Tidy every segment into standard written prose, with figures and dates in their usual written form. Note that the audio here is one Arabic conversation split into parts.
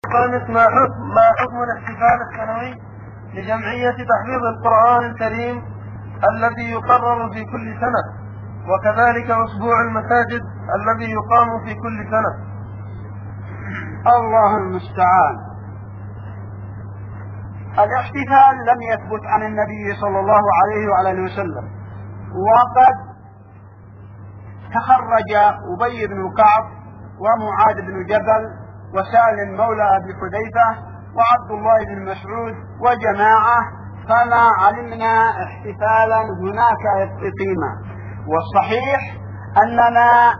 الخامس ما حكم الاحتفال السنوي لجمعية تحفيظ القرآن الكريم الذي يقرر في كل سنة، وكذلك أسبوع المساجد الذي يقام في كل سنة؟ الله المستعان. الاحتفال لم يثبت عن النبي صلى الله عليه وعلى وسلم، وقد تخرج أبي بن كعب ومعاذ بن جبل وسالم مولى أبي حذيفة وعبد الله بن مسعود وجماعة، فما علمنا احتفالا هناك اقيما. والصحيح أننا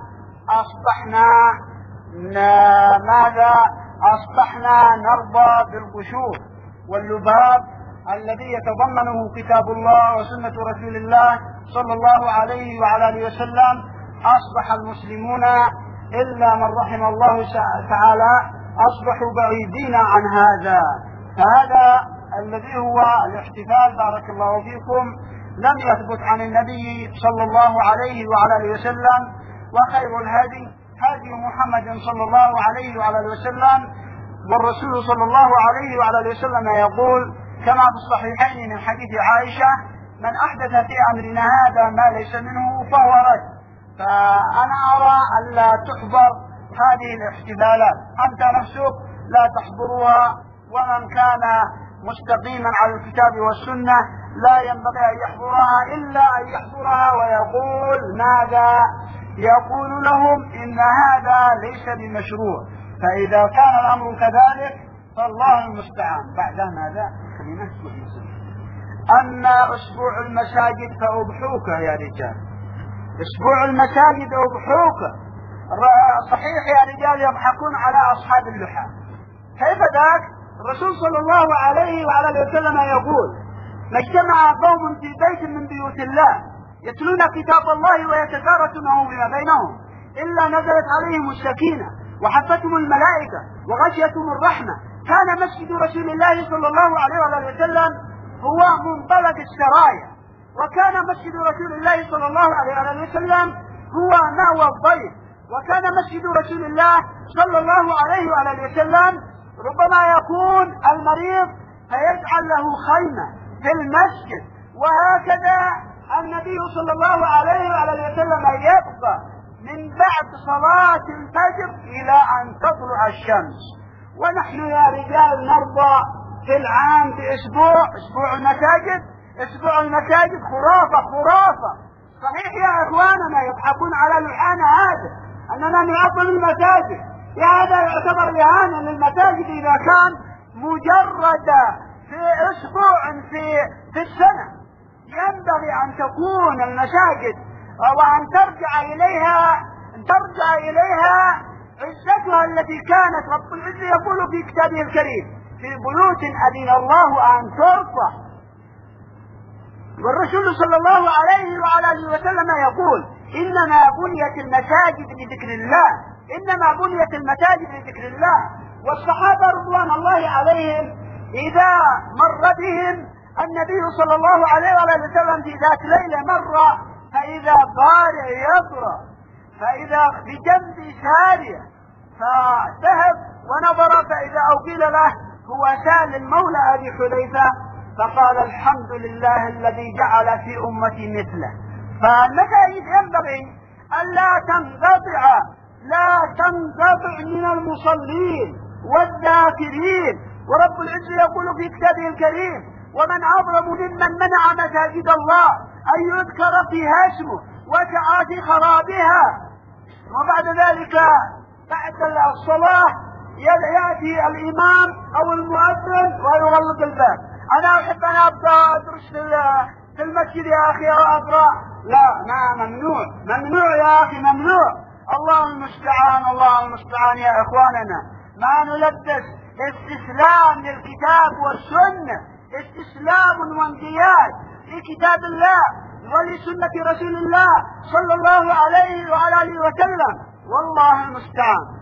أصبحنا نرضى بالقشور واللباب الذي يتضمنه كتاب الله وسنة رسول الله صلى الله عليه وعلى آله وسلم. أصبح المسلمون إلا من رحم الله تعالى أصبحوا بعيدين عن هذا. فهذا الذي هو الاحتفال بارك الله فيكم لم يثبت عن النبي صلى الله عليه وعلى آله وسلم. وخير الهدي هدي محمد صلى الله عليه وعلى آله وسلم، والرسول صلى الله عليه وعلى آله وسلم يقول كما في الصحيحين من حديث عائشة: من أحدث في أمرنا هذا ما ليس منه فهو رد. فأنا أرى أن لا تحضر هذه الاحتفالات، أنت نفسك لا تحضرها، ومن كان مستقيما على الكتاب والسنة لا ينبغي أن يحضرها إلا أن يحضرها ويقول ماذا؟ يقول لهم إن هذا ليس بمشروع. فإذا كان الأمر كذلك فالله المستعان. بعد ماذا؟ أما أسبوع المساجد فأضحوك يا رجال، أسبوع المساجد أضحوك. صحيح يا رجال يضحكون على أصحاب اللحى. كيف ذاك؟ الرسول صلى الله عليه وعلى وسلم يقول: ما اجتمع قوم في بيت من بيوت الله يتلون كتاب الله ويتدارسونه فيما بينهم إلا نزلت عليهم السكينة وحفتهم الملائكة وغشيتهم الرحمة. كان مسجد رسول الله صلى الله عليه وعلى وسلم هو منطلق السرايا، وكان مسجد رسول الله صلى الله عليه وعلى وسلم هو مأوى الضيف، وكان مسجد رسول الله صلى الله عليه وعلى وسلم ربما يكون المريض فيجعل له خيمة في المسجد. وهكذا النبي صلى الله عليه وعلى وسلم يبقى من بعد صلاة الفجر إلى أن تطلع الشمس. ونحن يا رجال نرضى في العام أسبوع المساجد. أسبوع المساجد خرافة. صحيح يا إخواننا يضحكون على لحان هذا أننا نعظم المساجد. هذا يعتبر إهانة للمساجد إذا كان مجرد في أسبوع في السنة. ينبغي أن تكون المساجد وأن ترجع إليها عزتها التي كانت رب العزة يقول في كتابه الكريم: في بيوت أذن الله أن ترفع. والرسول صلى الله عليه وعلى آله وسلم يقول: إنما بنيت المساجد لذكر الله، إنما بنيت المساجد لذكر الله. والصحابة رضوان الله عليهم إذا مر بهم النبي صلى الله عليه وسلم في ذات ليلة مرة فإذا قارئ يقرأ، فإذا بجنب سارية، فذهب ونظر فإذا أوقيل له هو سالم مولى أبي حذيفة، فقال: الحمد لله الذي جعل في أمتي مثله. فالمساجد ينبغي أن لا تنقطع من المصلين والذاكرين. ورب العزة يقول في كتابه الكريم: ومن أظلم ممن منع مساجد الله أن يذكر فيها اسمه وسعى في خرابها. وبعد ذلك بعد الصلاة يأتي الإمام أو المؤذن ويغلق الباب. أنا أحب أن أبدأ أدرس في المسجد يا أخي وأقرأ. لا، ما ممنوع يا أخي، ممنوع. الله المستعان يا إخواننا. ما نلبس استسلام للكتاب والسنة، استسلام وانقياد لكتاب الله ولسنة رسول الله صلى الله عليه وعلى آله وسلم. والله المستعان.